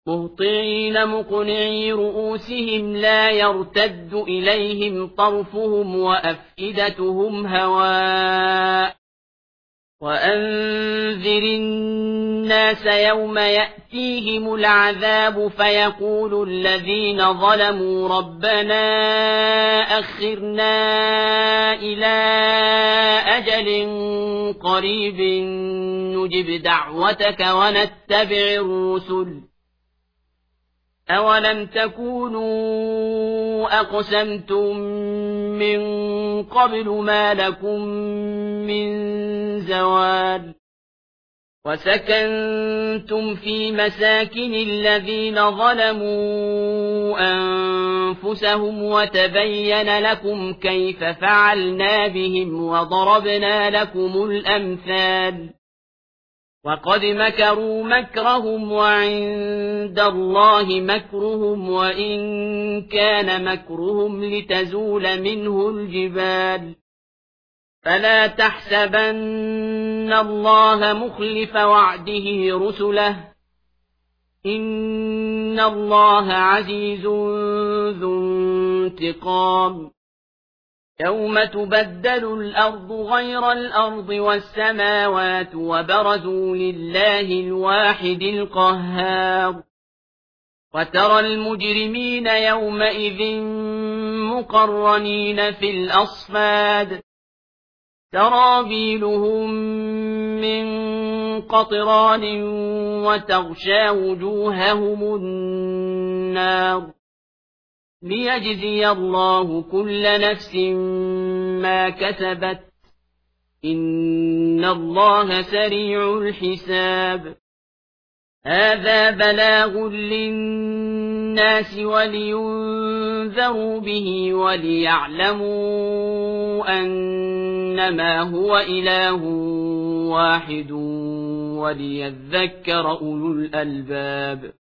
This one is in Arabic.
مهطعين مقنعي رؤوسهم لا يرتد إليهم طرفهم وأفئدتهم هواء وأنذر الناس يوم يأتيهم العذاب فيقول الذين ظلموا ربنا أخرنا إلى أجل قريب نجب دعوتك ونتبع الرسل أولم تكونوا أقسمتم من قبل ما لكم من زوال وسكنتم في مساكن الذين ظلموا أنفسهم وتبين لكم كيف فعلنا بهم وضربنا لكم الأمثال وقد مكروا مكرهم وعند الله مكرهم وإن كان مكرهم لتزول منه الجبال فلا تحسبن الله مخلف وعده رسله إن الله عزيز ذو انتقام يوم تبدل الأرض غير الأرض والسماوات وبرزوا لله الواحد القهار وترى المجرمين يومئذ مقرنين في الأصفاد سرابيلهم من قطران وتغشى وجوههم النار ليجزي الله كل نفس ما كسبت إن الله سريع الحساب هذا بلاغ للناس ولينذروا به وليعلموا أنما هو إله واحد وليذكر أولو الألباب